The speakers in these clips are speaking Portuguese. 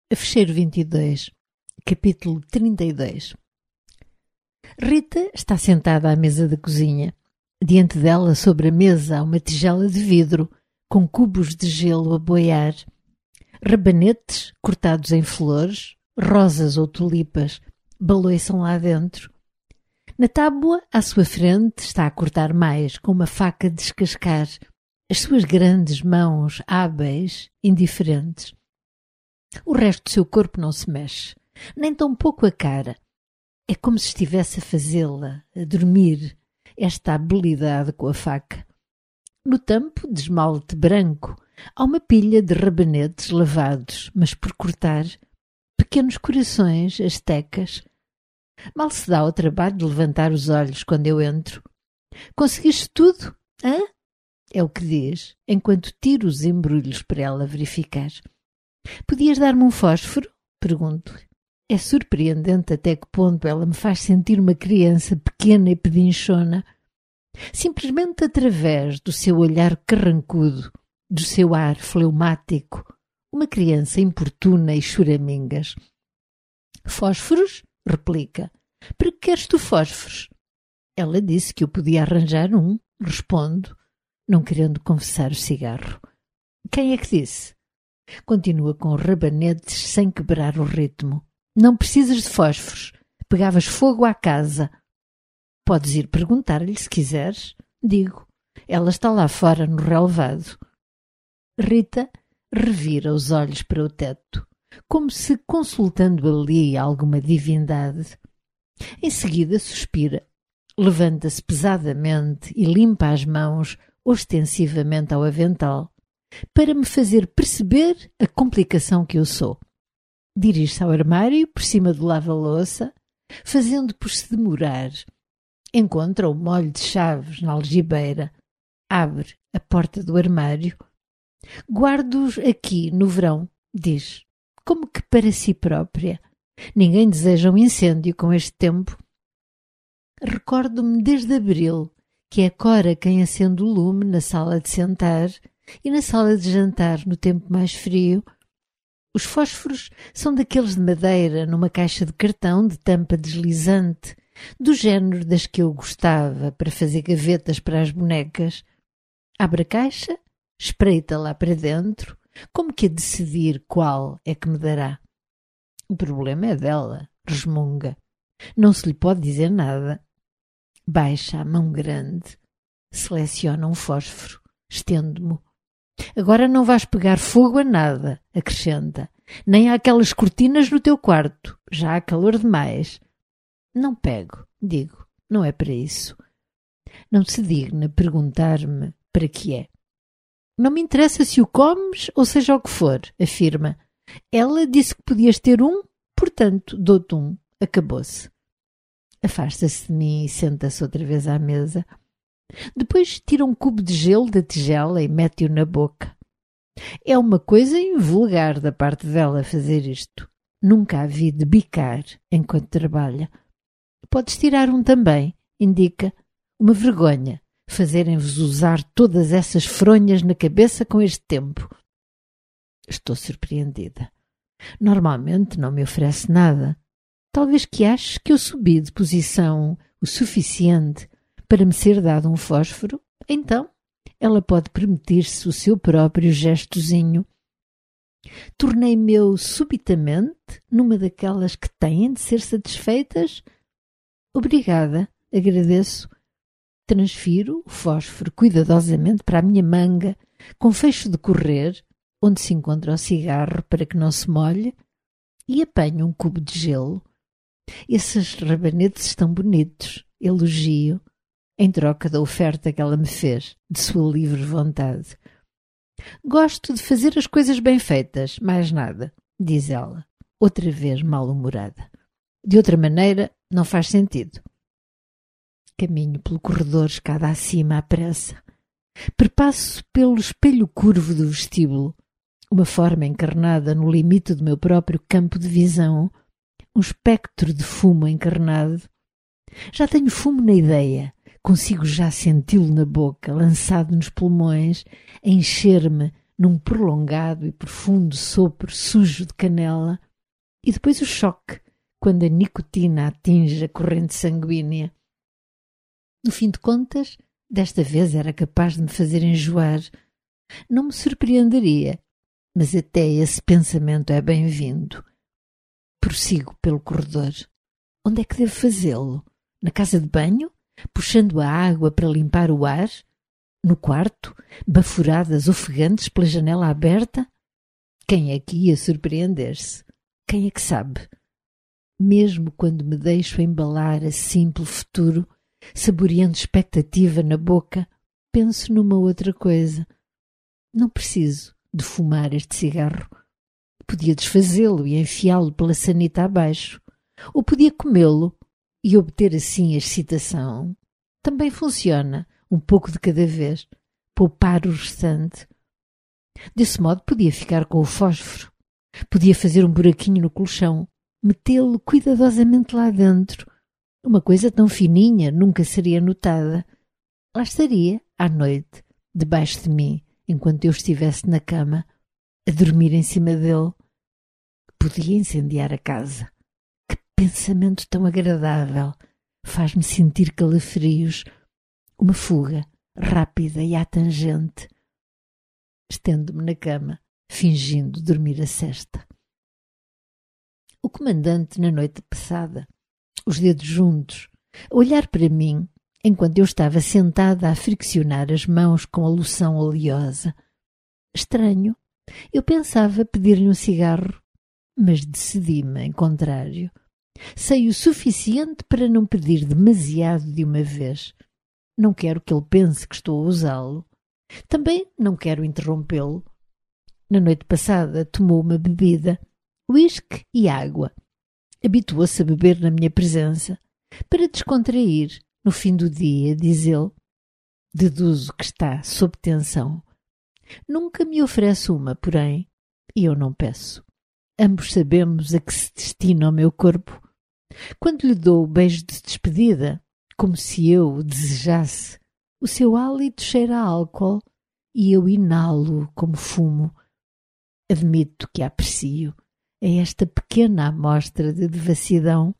Fecheiro 22, capítulo 32. Rita está sentada à mesa da cozinha. Diante dela, sobre a mesa, há uma tigela de vidro, com cubos de gelo a boiar. Rabanetes cortados em flores, rosas ou tulipas, baloiçam lá dentro. Na tábua, à sua frente, está a cortar mais, com uma faca de descascar, as suas grandes mãos hábeis, indiferentes. O resto do seu corpo não se mexe, nem tão pouco a cara. É como se estivesse a fazê-la, a dormir, esta habilidade com a faca. No tampo de esmalte branco há uma pilha de rabanetes lavados, mas por cortar, pequenos corações astecas. Mal se dá ao trabalho de levantar os olhos quando eu entro. Conseguiste tudo? Hã? É o que diz, enquanto tiro os embrulhos para ela verificar. Podias dar-me um fósforo? Pergunto-lhe. É surpreendente até que ponto ela me faz sentir uma criança pequena e pedinchona. Simplesmente através do seu olhar carrancudo, do seu ar fleumático, uma criança importuna e choramingas. Fósforos? Replica. Para que queres tu fósforos? Ela disse que eu podia arranjar um, respondo, não querendo confessar o cigarro. Quem é que disse? Continua com os rabanetes sem quebrar o ritmo. Não precisas de fósforos. Pegavas fogo à casa. Podes ir perguntar-lhe se quiseres. Digo. Ela está lá fora no relevado. Rita revira os olhos para o teto, como se consultando ali alguma divindade. Em seguida suspira. Levanta-se pesadamente e limpa as mãos ostensivamente ao avental, para me fazer perceber a complicação que eu sou. Dirige-se ao armário, por cima do lava-louça, fazendo por se demorar. Encontra o molho de chaves na algibeira. Abre a porta do armário. Guardo-os aqui no verão, diz, como que para si própria. Ninguém deseja um incêndio com este tempo. Recordo-me desde abril que é Cora quem acende o lume na sala de sentar e na sala de jantar no tempo mais frio. Os fósforos são daqueles de madeira numa caixa de cartão de tampa deslizante, do género das que eu gostava para fazer gavetas para as bonecas. Abre a caixa, espreita lá para dentro, como que a decidir qual é que me dará. O problema é dela, resmunga. Não se lhe pode dizer nada. Baixa a mão grande, seleciona um fósforo, estendo-mo. Agora não vais pegar fogo a nada, acrescenta. Nem àquelas cortinas no teu quarto. Já há calor demais. Não pego, digo. Não é para isso. Não se digna perguntar-me para que é. Não me interessa se o comes ou seja o que for, afirma. Ela disse que podias ter um, portanto, dou-te um. Acabou-se. Afasta-se de mim e senta-se outra vez à mesa. Depois tira um cubo de gelo da tigela e mete-o na boca. É uma coisa invulgar da parte dela fazer isto. Nunca a vi de bicar enquanto trabalha. Podes tirar um também, indica. Uma vergonha fazerem-vos usar todas essas fronhas na cabeça com este tempo. Estou surpreendida. Normalmente não me oferece nada. Talvez que aches que eu subi de posição o suficiente para me ser dado um fósforo, então ela pode permitir-se o seu próprio gestozinho. Tornei-me eu subitamente numa daquelas que têm de ser satisfeitas? Obrigada, agradeço. Transfiro o fósforo cuidadosamente para a minha manga, com fecho de correr, onde se encontra o cigarro para que não se molhe, e apanho um cubo de gelo. Esses rabanetes estão bonitos, elogio, em troca da oferta que ela me fez, de sua livre vontade. Gosto de fazer as coisas bem feitas, mais nada, diz ela, outra vez mal-humorada. De outra maneira, não faz sentido. Caminho pelo corredor, escada acima, à pressa. Perpasso pelo espelho curvo do vestíbulo, uma forma encarnada no limite do meu próprio campo de visão, um espectro de fumo encarnado. Já tenho fumo na ideia, consigo já senti-lo na boca, lançado nos pulmões, a encher-me num prolongado e profundo sopro sujo de canela, e depois o choque, quando a nicotina atinge a corrente sanguínea. No fim de contas, desta vez era capaz de me fazer enjoar. Não me surpreenderia, mas até esse pensamento é bem-vindo. Prossigo pelo corredor. Onde é que devo fazê-lo? Na casa de banho? Puxando a água para limpar o ar? No quarto? Baforadas ofegantes pela janela aberta? Quem é que ia surpreender-se? Quem é que sabe? Mesmo quando me deixo embalar assim pelo futuro, saboreando expectativa na boca, penso numa outra coisa. Não preciso de fumar este cigarro. Podia desfazê-lo e enfiá-lo pela sanita abaixo. Ou podia comê-lo e obter assim a excitação. Também funciona, um pouco de cada vez. Poupar o restante. Desse modo podia ficar com o fósforo. Podia fazer um buraquinho no colchão, metê-lo cuidadosamente lá dentro. Uma coisa tão fininha nunca seria notada. Lá estaria, à noite, debaixo de mim, enquanto eu estivesse na cama, a dormir em cima dele. Podia incendiar a casa. Que pensamento tão agradável! Faz-me sentir calafrios. Uma fuga, rápida e à tangente. Estendo-me na cama, fingindo dormir a sesta. O comandante, na noite passada, os dedos juntos, a olhar para mim, enquanto eu estava sentada a friccionar as mãos com a loção oleosa. Estranho. Eu pensava pedir-lhe um cigarro, mas decidi-me em contrário. Sei o suficiente para não pedir demasiado de uma vez. Não quero que ele pense que estou a usá-lo. Também não quero interrompê-lo. Na noite passada tomou uma bebida, uísque e água. Habituou-se a beber na minha presença, para descontrair. No fim do dia, diz ele. Deduzo que está sob tensão. Nunca me oferece uma, porém, e eu não peço. Ambos sabemos a que se destina o meu corpo. Quando lhe dou o beijo de despedida, como se eu o desejasse, o seu hálito cheira a álcool e eu inalo como fumo. Admito que aprecio esta pequena amostra de devassidão.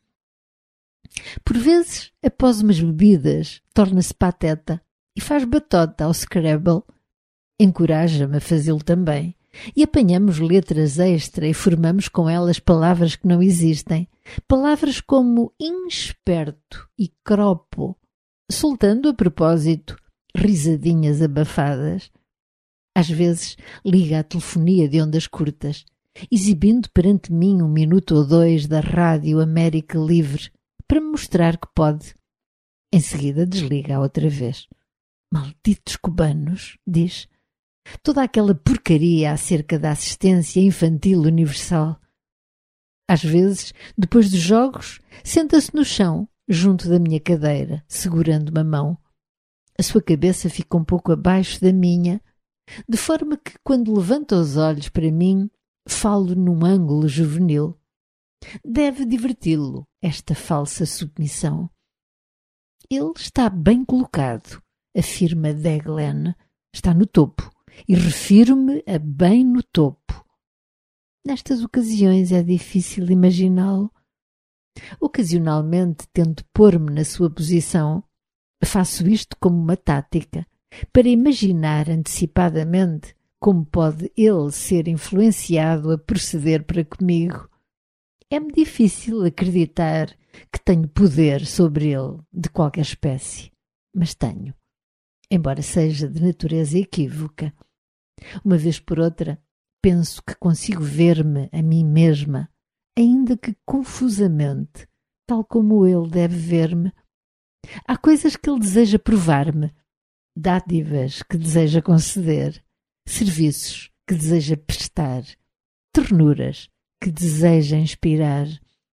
Por vezes, após umas bebidas, torna-se pateta e faz batota ao Scrabble. Encoraja-me a fazê-lo também. E apanhamos letras extra e formamos com elas palavras que não existem. Palavras como insperto e cropo, soltando a propósito risadinhas abafadas. Às vezes liga a telefonia de ondas curtas, exibindo perante mim 1 minuto ou 2 da Rádio América Livre, para me mostrar que pode. Em seguida desliga outra vez. Malditos cubanos, diz. Toda aquela porcaria acerca da assistência infantil universal. Às vezes, depois dos jogos, senta-se no chão, junto da minha cadeira, segurando uma mão. A sua cabeça fica um pouco abaixo da minha, de forma que, quando levanta os olhos para mim, falo num ângulo juvenil. Deve diverti-lo, esta falsa submissão. Ele está bem colocado, afirma Deglen. Está no topo. E refiro-me a bem no topo. Nestas ocasiões é difícil imaginá-lo. Ocasionalmente tento pôr-me na sua posição. Faço isto como uma tática, para imaginar antecipadamente como pode ele ser influenciado a proceder para comigo. É-me difícil acreditar que tenho poder sobre ele, de qualquer espécie. Mas tenho, embora seja de natureza equívoca. Uma vez por outra, penso que consigo ver-me a mim mesma, ainda que confusamente, tal como ele deve ver-me. Há coisas que ele deseja provar-me, dádivas que deseja conceder, serviços que deseja prestar, ternuras que deseja inspirar.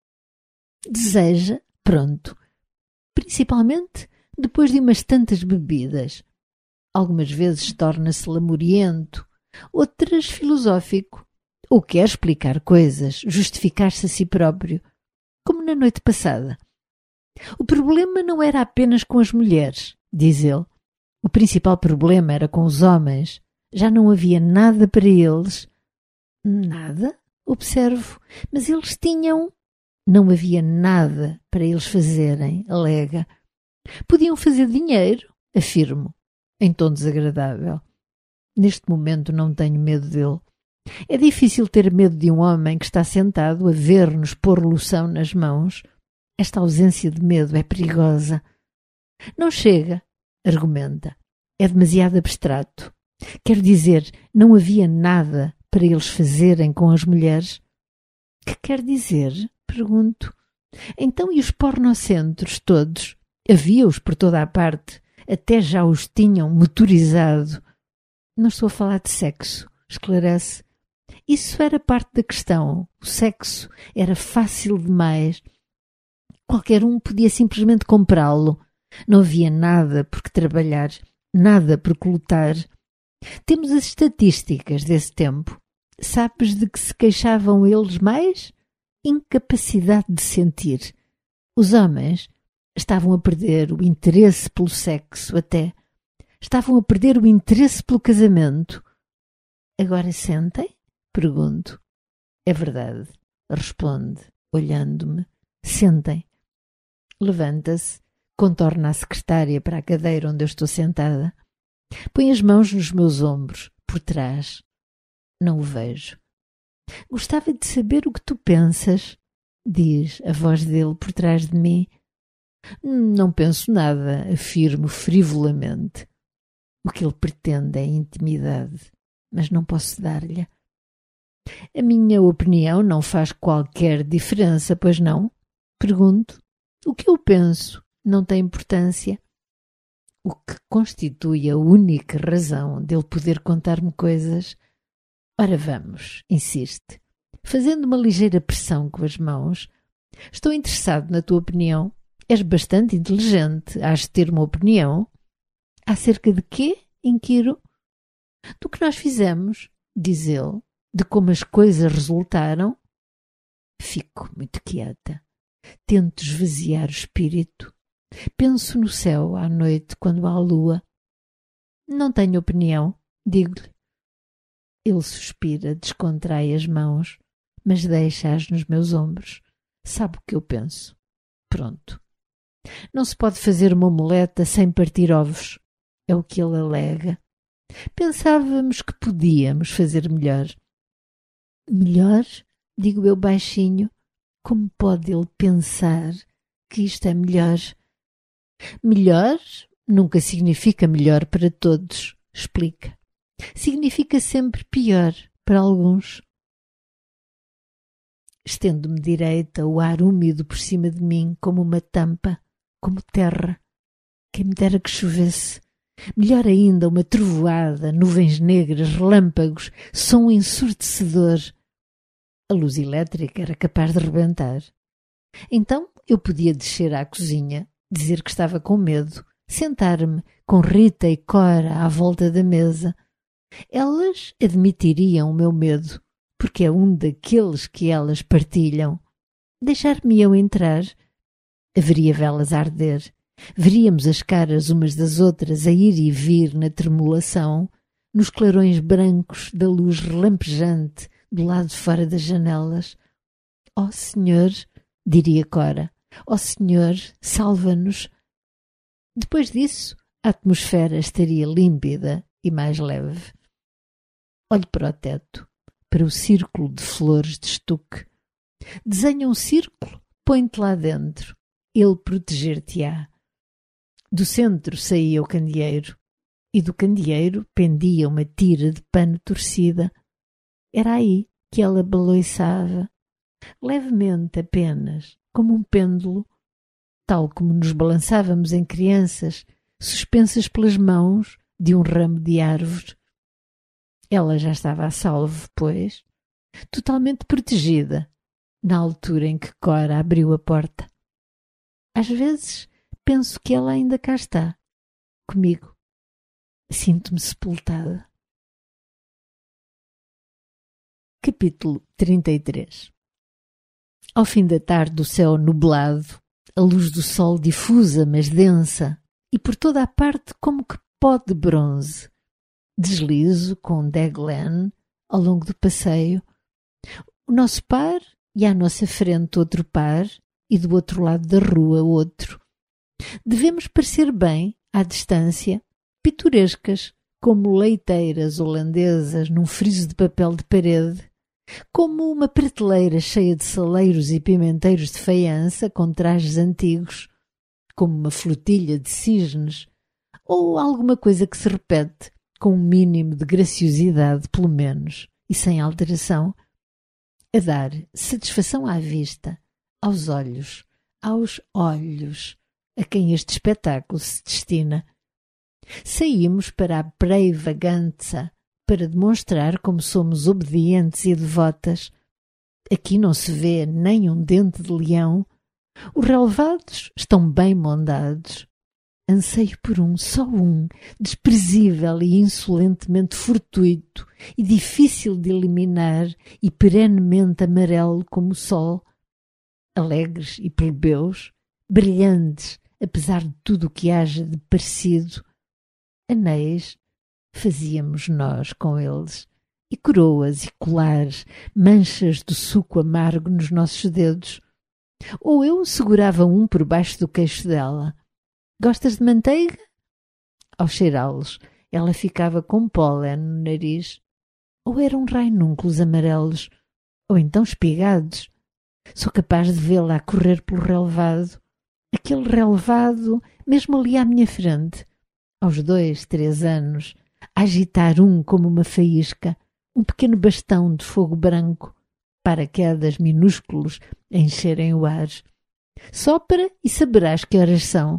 Deseja, pronto, principalmente depois de umas tantas bebidas. Algumas vezes torna-se lamuriento, outras filosófico, ou quer explicar coisas, justificar-se a si próprio, como na noite passada. O problema não era apenas com as mulheres, diz ele. O principal problema era com os homens, Já não havia nada para eles. Nada? Observo. Mas eles tinham. Não havia nada para eles fazerem, alega. Podiam fazer dinheiro, afirmo, em tom desagradável. Neste momento não tenho medo dele. É difícil ter medo de um homem que está sentado a ver-nos pôr loção nas mãos. Esta ausência de medo é perigosa. Não chega, argumenta. É demasiado abstrato. Quero dizer, não havia nada para eles fazerem com as mulheres. Que quer dizer? Pergunto. Então e os pornocentros todos? Havia-os por toda a parte. Até já os tinham motorizado. Não estou a falar de sexo, esclarece. Isso era parte da questão. O sexo era fácil demais. Qualquer um podia simplesmente comprá-lo. Não havia nada por que trabalhar, nada por que lutar. Temos as estatísticas desse tempo. Sabes de que se queixavam eles mais? Incapacidade de sentir. Os homens estavam a perder o interesse pelo sexo até. Estavam a perder o interesse pelo casamento. Agora sentem? Pergunto. É verdade, responde, olhando-me. Sentem. Levanta-se, contorna a secretária para a cadeira onde eu estou sentada. Põe as mãos nos meus ombros, por trás. Não o vejo. Gostava de saber o que tu pensas, diz a voz dele por trás de mim. Não penso nada, afirmo frivolamente. O que ele pretende é intimidade, mas não posso dar-lhe. A minha opinião não faz qualquer diferença, pois não? Pergunto. O que eu penso não tem importância. O que constitui a única razão dele poder contar-me coisas. Ora vamos, insiste, fazendo uma ligeira pressão com as mãos. Estou interessado na tua opinião. És bastante inteligente, hás de ter uma opinião. Acerca de quê? Inquiro. Do que nós fizemos, diz ele, de como as coisas resultaram. Fico muito quieta. Tento esvaziar o espírito. Penso no céu à noite quando há lua. Não tenho opinião, digo-lhe. Ele suspira, descontrai as mãos, mas deixa-as nos meus ombros. Sabe o que eu penso. Pronto. Não se pode fazer uma omeleta sem partir ovos. É o que ele alega. Pensávamos que podíamos fazer melhor. Melhor? Digo eu baixinho. Como pode ele pensar que isto é melhor? Melhor nunca significa melhor para todos, explica. Significa sempre pior para alguns. Estendo-me direita, o ar úmido por cima de mim como uma tampa, como terra. Quem me dera que chovesse. Melhor ainda uma trovoada, nuvens negras, relâmpagos, som ensurdecedor. A luz elétrica era capaz de rebentar. Então eu podia descer à cozinha, dizer que estava com medo, sentar-me com Rita e Cora à volta da mesa. Elas admitiriam o meu medo, porque é um daqueles que elas partilham. Deixar-me-iam entrar. Haveria velas a arder. Veríamos as caras umas das outras a ir e vir na tremulação, nos clarões brancos da luz relampejante do lado de fora das janelas. Ó Senhor, diria Cora, ó Senhor, salva-nos. Depois disso, a atmosfera estaria límpida e mais leve. Olho para o teto, para o círculo de flores de estuque. Desenha um círculo, põe-te lá dentro. Ele proteger-te-á. Do centro saía o candeeiro, e do candeeiro pendia uma tira de pano torcida. Era aí que ela baloiçava, levemente apenas, como um pêndulo, tal como nos balançávamos em crianças, suspensas pelas mãos de um ramo de árvore. Ela já estava a salvo, pois, totalmente protegida, na altura em que Cora abriu a porta. Às vezes penso que ela ainda cá está, comigo. Sinto-me sepultada. Capítulo 33. Ao fim da tarde, o céu nublado, a luz do sol difusa, mas densa, e por toda a parte como que pó de bronze. Deslizo com Deglen ao longo do passeio. O nosso par e à nossa frente outro par e do outro lado da rua outro. Devemos parecer bem, à distância, pitorescas, como leiteiras holandesas num friso de papel de parede, como uma prateleira cheia de saleiros e pimenteiros de faiança com trajes antigos, como uma flotilha de cisnes, ou alguma coisa que se repete com um mínimo de graciosidade, pelo menos, e sem alteração, a dar satisfação à vista, aos olhos, a quem este espetáculo se destina. Saímos para a Breivagantza para demonstrar como somos obedientes e devotas. Aqui não se vê nem um dente de leão. Os relevados estão bem mondados. Anseio por só um, desprezível e insolentemente fortuito e difícil de eliminar e perenemente amarelo como o sol. Alegres e plebeus, brilhantes, apesar de tudo o que haja de parecido. Anéis fazíamos nós com eles, e coroas e colares, manchas do suco amargo nos nossos dedos. Ou eu segurava um por baixo do queixo dela. Gostas de manteiga? Ao cheirá-los, ela ficava com pólen no nariz. Ou eram rainúnculos amarelos, ou então espigados. Sou capaz de vê-la a correr pelo relevado. Aquele relevado, mesmo ali à minha frente, aos 2, 3 anos, a agitar como uma faísca, um pequeno bastão de fogo branco, paraquedas minúsculos a encherem o ar. Sopra e saberás que horas são.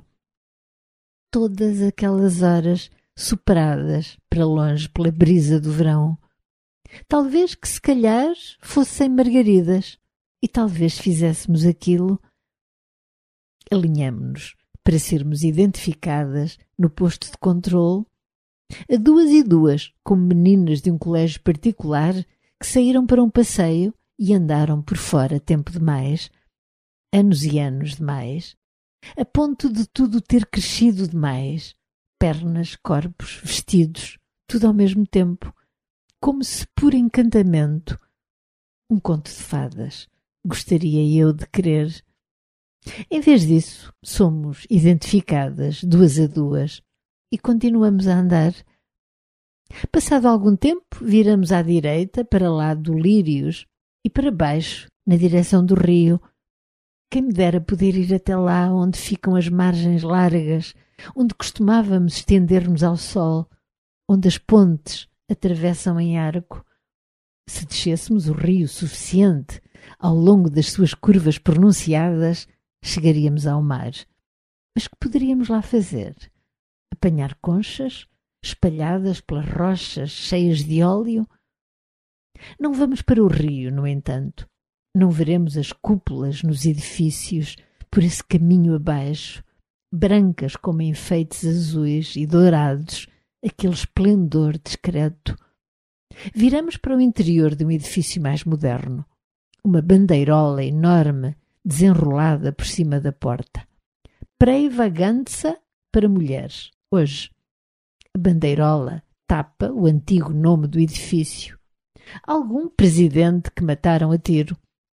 Todas aquelas horas sopradas para longe pela brisa do verão. Talvez que se calhar fossem margaridas, e talvez fizéssemos aquilo. Alinhamo-nos para sermos identificadas no posto de controle, a 2 e 2, como meninas de um colégio particular que saíram para um passeio e andaram por fora tempo demais, anos e anos demais, a ponto de tudo ter crescido demais, pernas, corpos, vestidos, tudo ao mesmo tempo, como se por encantamento. Um conto de fadas, gostaria eu de crer. Em vez disso, somos identificadas 2 a 2 e continuamos a andar. Passado algum tempo, viramos à direita para lá do Lírios e para baixo, na direção do rio. Quem me dera poder ir até lá onde ficam as margens largas, onde costumávamos estender-nos ao sol, onde as pontes atravessam em arco. Se descêssemos o rio suficiente, ao longo das suas curvas pronunciadas, chegaríamos ao mar. Mas que poderíamos lá fazer? Apanhar conchas, espalhadas pelas rochas cheias de óleo? Não vamos para o rio, no entanto. Não veremos as cúpulas nos edifícios por esse caminho abaixo, brancas como enfeites azuis e dourados, aquele esplendor discreto. Viramos para o interior de um edifício mais moderno. Uma bandeirola enorme desenrolada por cima da porta. Breivagantza para mulheres, hoje. A bandeirola tapa o antigo nome do edifício. Algum presidente que mataram a tiro.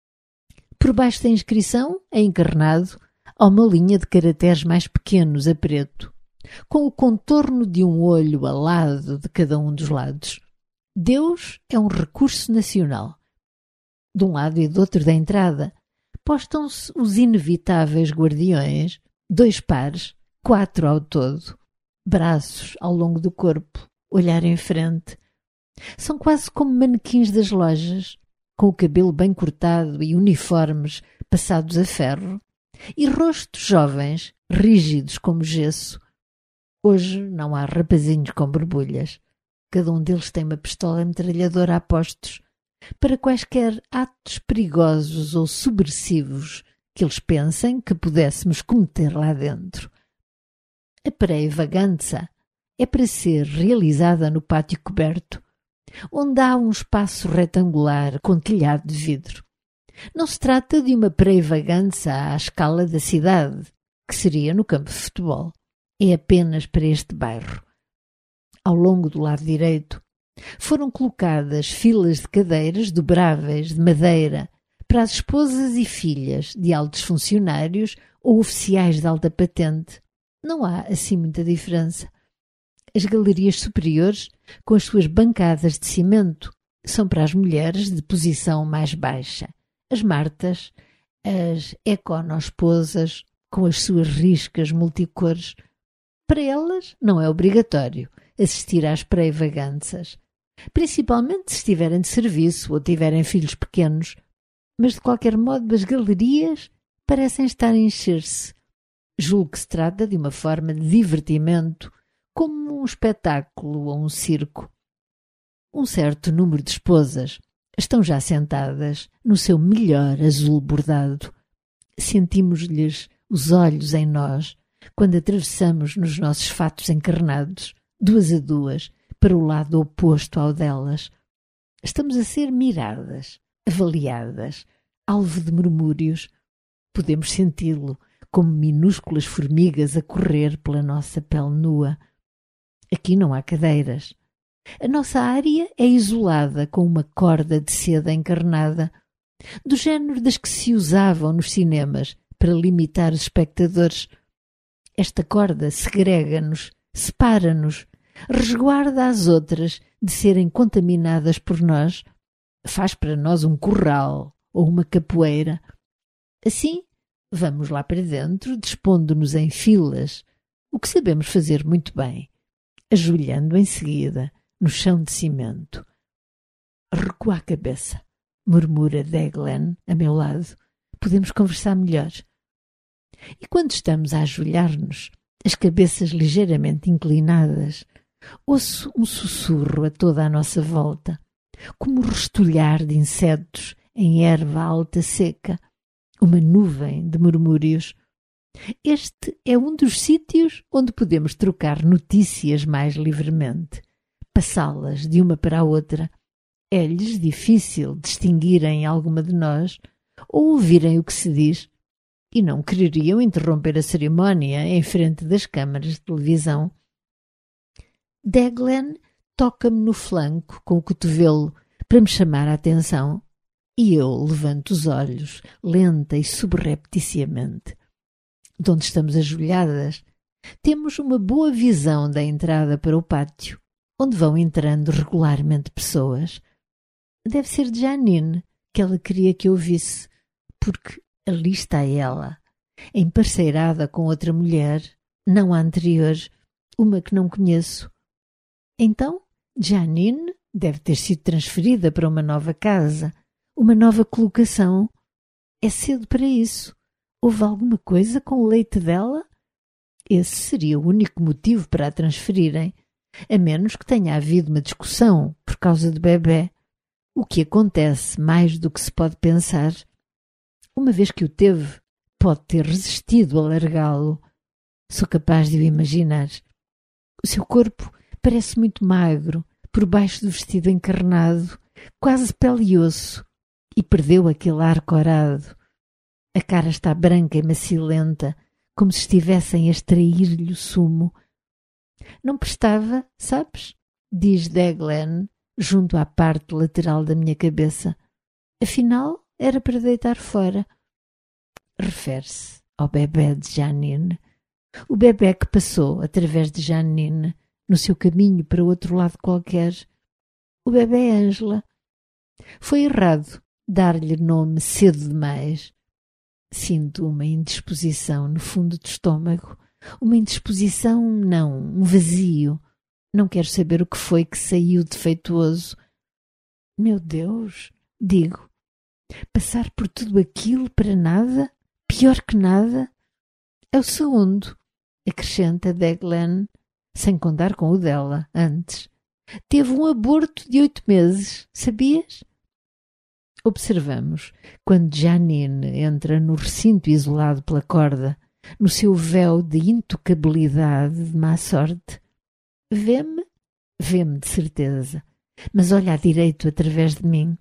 Por baixo da inscrição é encarnado a uma linha de caracteres mais pequenos a preto, com o contorno de um olho alado de cada um dos lados. Deus é um recurso nacional. De um lado e do outro da entrada, postam-se os inevitáveis guardiões, 2 pares, 4 ao todo, braços ao longo do corpo, olhar em frente. São quase como manequins das lojas, com o cabelo bem cortado e uniformes passados a ferro, e rostos jovens, rígidos como gesso. Hoje não há rapazinhos com borbulhas. Cada um deles tem uma pistola metralhadora a postos, para quaisquer atos perigosos ou subversivos que eles pensem que pudéssemos cometer lá dentro. A Breivagantza é para ser realizada no pátio coberto, onde há um espaço retangular com telhado de vidro. Não se trata de uma Breivagantza à escala da cidade, que seria no campo de futebol. É apenas para este bairro. ao longo do lado direito. Foram colocadas filas de cadeiras dobráveis de madeira para as esposas e filhas de altos funcionários ou oficiais de alta patente. Não há assim muita diferença. As galerias superiores, com as suas bancadas de cimento, são para as mulheres de posição mais baixa. As martas, as econosposas, com as suas riscas multicores, para elas não é obrigatório assistir às pré-vaganças, principalmente se estiverem de serviço ou tiverem filhos pequenos, mas de qualquer modo as galerias parecem estar a encher-se. Julgo que se trata de uma forma de divertimento, como um espetáculo ou um circo. Um certo número de esposas estão já sentadas no seu melhor azul bordado. Sentimos-lhes os olhos em nós quando atravessamos nos nossos fatos encarnados, duas a duas, para o lado oposto ao delas. Estamos a ser miradas, avaliadas, alvo de murmúrios. Podemos senti-lo como minúsculas formigas a correr pela nossa pele nua. Aqui não há cadeiras. A nossa área é isolada com uma corda de seda encarnada, do género das que se usavam nos cinemas para limitar os espectadores. Esta corda segrega-nos, separa-nos, resguarda as outras de serem contaminadas por nós, faz para nós um curral ou uma capoeira. Assim, vamos lá para dentro, dispondo-nos em filas, o que sabemos fazer muito bem, ajoelhando em seguida no chão de cimento. Recua a cabeça, murmura Deglen a meu lado. Podemos conversar melhor. E quando estamos a ajoelhar-nos, as cabeças ligeiramente inclinadas, ouço um sussurro a toda a nossa volta, como o restolhar de insetos em erva alta seca, uma nuvem de murmúrios. Este é um dos sítios onde podemos trocar notícias mais livremente, passá-las de uma para a outra. É-lhes difícil distinguirem alguma de nós ou ouvirem o que se diz, e não quereriam interromper a cerimónia em frente das câmaras de televisão. Deglen toca-me no flanco com o cotovelo para me chamar a atenção e eu levanto os olhos, lenta e subrepticiamente. De onde estamos ajoelhadas, temos uma boa visão da entrada para o pátio, onde vão entrando regularmente pessoas. Deve ser de Janine que ela queria que eu visse, porque ali está ela, emparceirada com outra mulher, não a anterior, uma que não conheço. Então, Janine deve ter sido transferida para uma nova casa, uma nova colocação. É cedo para isso. Houve alguma coisa com o leite dela? Esse seria o único motivo para a transferirem, a menos que tenha havido uma discussão por causa do bebê, o que acontece mais do que se pode pensar. Uma vez que o teve, pode ter resistido a largá-lo. Sou capaz de o imaginar. O seu corpo parece muito magro, por baixo do vestido encarnado, quase pele e osso, e perdeu aquele ar corado. A cara está branca e macilenta, como se estivessem a extrair-lhe o sumo. Não prestava, sabes? Diz Deglen, junto à parte lateral da minha cabeça. Afinal, era para deitar fora. Refere-se ao bebé de Janine. O bebé que passou através de Janine, no seu caminho para outro lado qualquer. O bebé Ângela. Foi errado dar-lhe nome cedo demais. Sinto uma indisposição no fundo do estômago. Uma indisposição, não, um vazio. Não quero saber o que foi que saiu defeituoso. Meu Deus, digo, passar por tudo aquilo para nada? Pior que nada? É o segundo, acrescenta Deglen, sem contar com o dela, antes. Teve um aborto de 8 meses, sabias? Observamos, quando Janine entra no recinto isolado pela corda, no seu véu de intocabilidade de má sorte. Vê-me? Vê-me de certeza, mas olha à direito através de mim.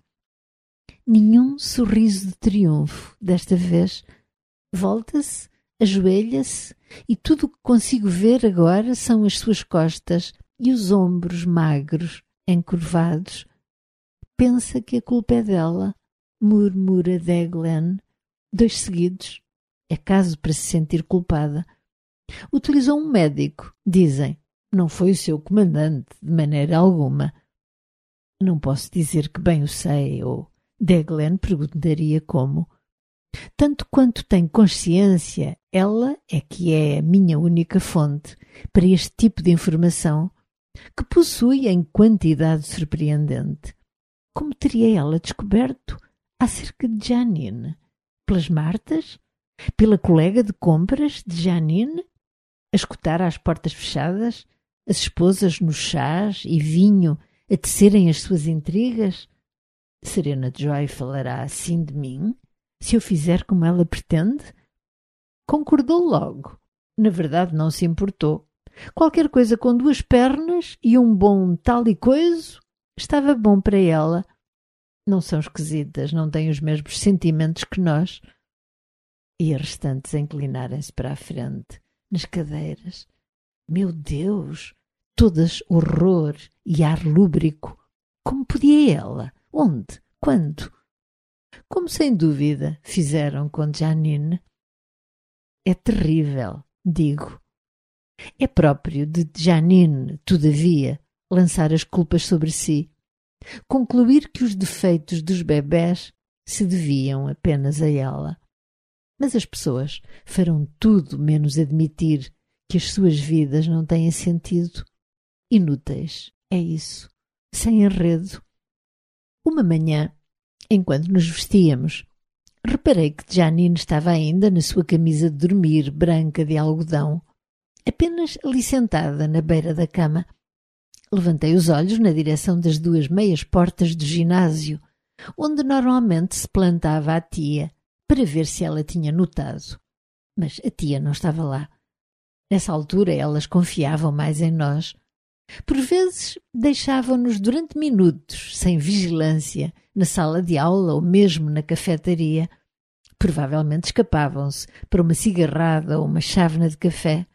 Nenhum sorriso de triunfo, desta vez. Volta-se, ajoelha-se, e tudo o que consigo ver agora são as suas costas e os ombros magros, encurvados. Pensa que a culpa é dela, murmura Deglen, 2 seguidos. É caso para se sentir culpada. Utilizou um médico, dizem. Não foi o seu comandante, de maneira alguma. Não posso dizer que bem o sei, ou Deglen perguntaria como. Tanto quanto tenho consciência, ela é que é a minha única fonte para este tipo de informação, que possui em quantidade surpreendente. Como teria ela descoberto acerca de Janine? Pelas Martas? Pela colega de compras de Janine? A escutar às portas fechadas? As esposas nos chás e vinho a tecerem as suas intrigas? Serena Joy falará assim de mim, se eu fizer como ela pretende? Concordou logo. Na verdade, não se importou. Qualquer coisa com 2 pernas e um bom tal e coiso estava bom para ela. Não são esquisitas, não têm os mesmos sentimentos que nós. E as restantes a inclinarem-se para a frente, nas cadeiras. Meu Deus! Todas horror e ar lúbrico. Como podia ela? Onde? Quando? Como sem dúvida fizeram com Janine. É terrível, digo. É próprio de Janine, todavia, lançar as culpas sobre si. Concluir que os defeitos dos bebés se deviam apenas a ela. Mas as pessoas farão tudo menos admitir que as suas vidas não têm sentido. Inúteis, é isso, sem enredo. Uma manhã, enquanto nos vestíamos, reparei que Janine estava ainda na sua camisa de dormir branca de algodão, apenas ali sentada na beira da cama. Levantei os olhos na direção das 2 meias portas do ginásio, onde normalmente se plantava a tia, para ver se ela tinha notado. Mas a tia não estava lá. Nessa altura elas confiavam mais em nós. Por vezes deixavam-nos durante minutos, sem vigilância, na sala de aula ou mesmo na cafetaria. Provavelmente escapavam-se para uma cigarrada ou uma chávena de café.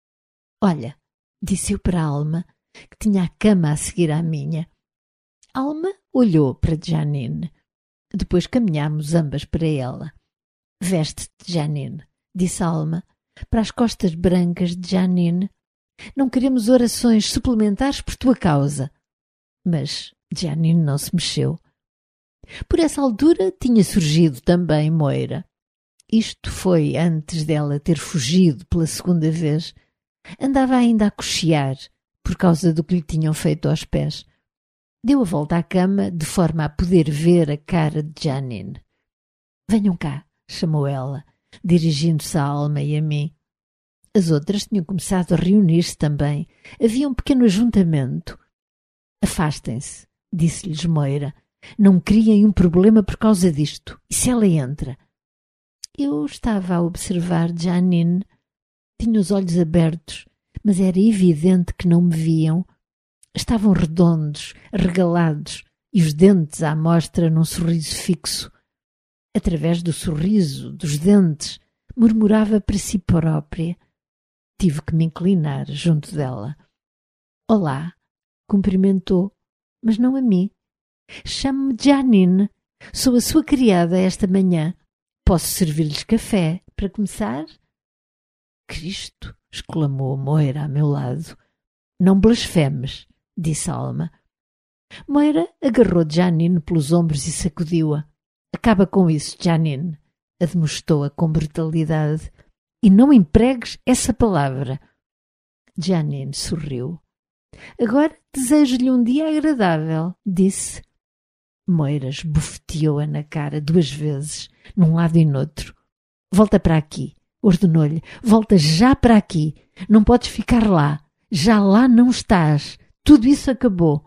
Olha, disse eu para a Alma, que tinha a cama a seguir à minha. Alma olhou para Janine. Depois caminhámos ambas para ela. Veste-te, Janine, disse Alma, para as costas brancas de Janine. Não queremos orações suplementares por tua causa. Mas Janine não se mexeu. Por essa altura tinha surgido também Moira. Isto foi antes dela ter fugido pela 2ª vez. Andava ainda a cochear por causa do que lhe tinham feito aos pés. Deu a volta à cama de forma a poder ver a cara de Janine. Venham cá, chamou ela, dirigindo-se à Alma e a mim. As outras tinham começado a reunir-se também. Havia um pequeno ajuntamento. Afastem-se, disse-lhes Moira. Não criem um problema por causa disto. E se ela entra? Eu estava a observar Janine. Tinha os olhos abertos, mas era evidente que não me viam. Estavam redondos, arregalados, e os dentes à mostra num sorriso fixo. Através do sorriso, dos dentes, murmurava para si própria. Tive que me inclinar junto dela. Olá, cumprimentou, mas não a mim. Chamo-me Janine. Sou a sua criada esta manhã. Posso servir-lhes café, para começar? Cristo! Exclamou Moira a meu lado. Não blasfemes, disse Alma. Moira agarrou Janine pelos ombros e sacudiu-a. Acaba com isso, Janine, admoestou-a com brutalidade. E não empregues essa palavra. Janine sorriu. Agora desejo-lhe um dia agradável, disse. Moira esbofeteou-a na cara 2 vezes, num lado e noutro. Volta para aqui, ordenou-lhe. Volta já para aqui. Não podes ficar lá. Já lá não estás. Tudo isso acabou.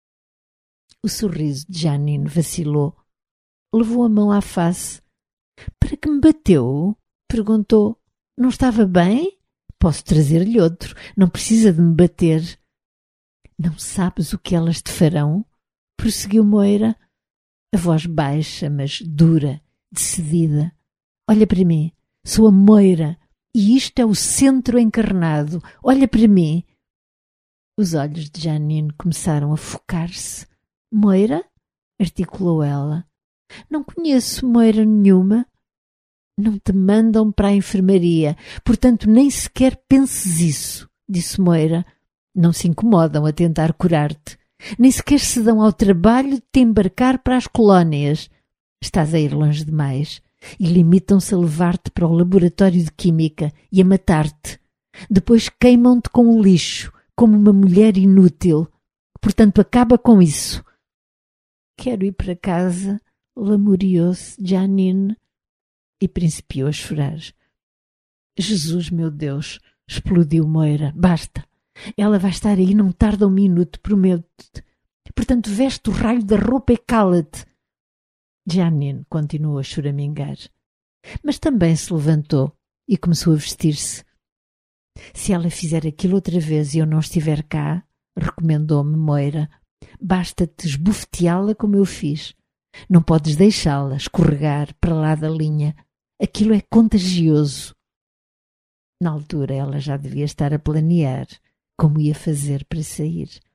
O sorriso de Janine vacilou. Levou a mão à face. Para que me bateu? Perguntou. Não estava bem? Posso trazer-lhe outro. Não precisa de me bater. Não sabes o que elas te farão? Prosseguiu Moira. A voz baixa, mas dura, decidida. Olha para mim. Sou a Moira. E isto é o centro encarnado. Olha para mim. Os olhos de Janine começaram a focar-se. Moira? Articulou ela. Não conheço Moira nenhuma. Não te mandam para a enfermaria, portanto nem sequer penses isso, disse Moira. Não se incomodam a tentar curar-te. Nem sequer se dão ao trabalho de te embarcar para as colónias. Estás a ir longe demais e limitam-se a levar-te para o laboratório de química e a matar-te. Depois queimam-te com o lixo, como uma mulher inútil. Portanto, acaba com isso. Quero ir para casa, lamuriou-se Janine e principiou a chorar. Jesus, meu Deus, explodiu Moira. Basta. Ela vai estar aí, não tarda um minuto, prometo-te. Portanto, veste o raio da roupa e cala-te. Janine continuou a choramingar. Mas também se levantou e começou a vestir-se. Se ela fizer aquilo outra vez e eu não estiver cá, recomendou-me Moira, basta-te esbofeteá-la como eu fiz. Não podes deixá-la escorregar para lá da linha. Aquilo é contagioso. Na altura ela já devia estar a planear como ia fazer para sair.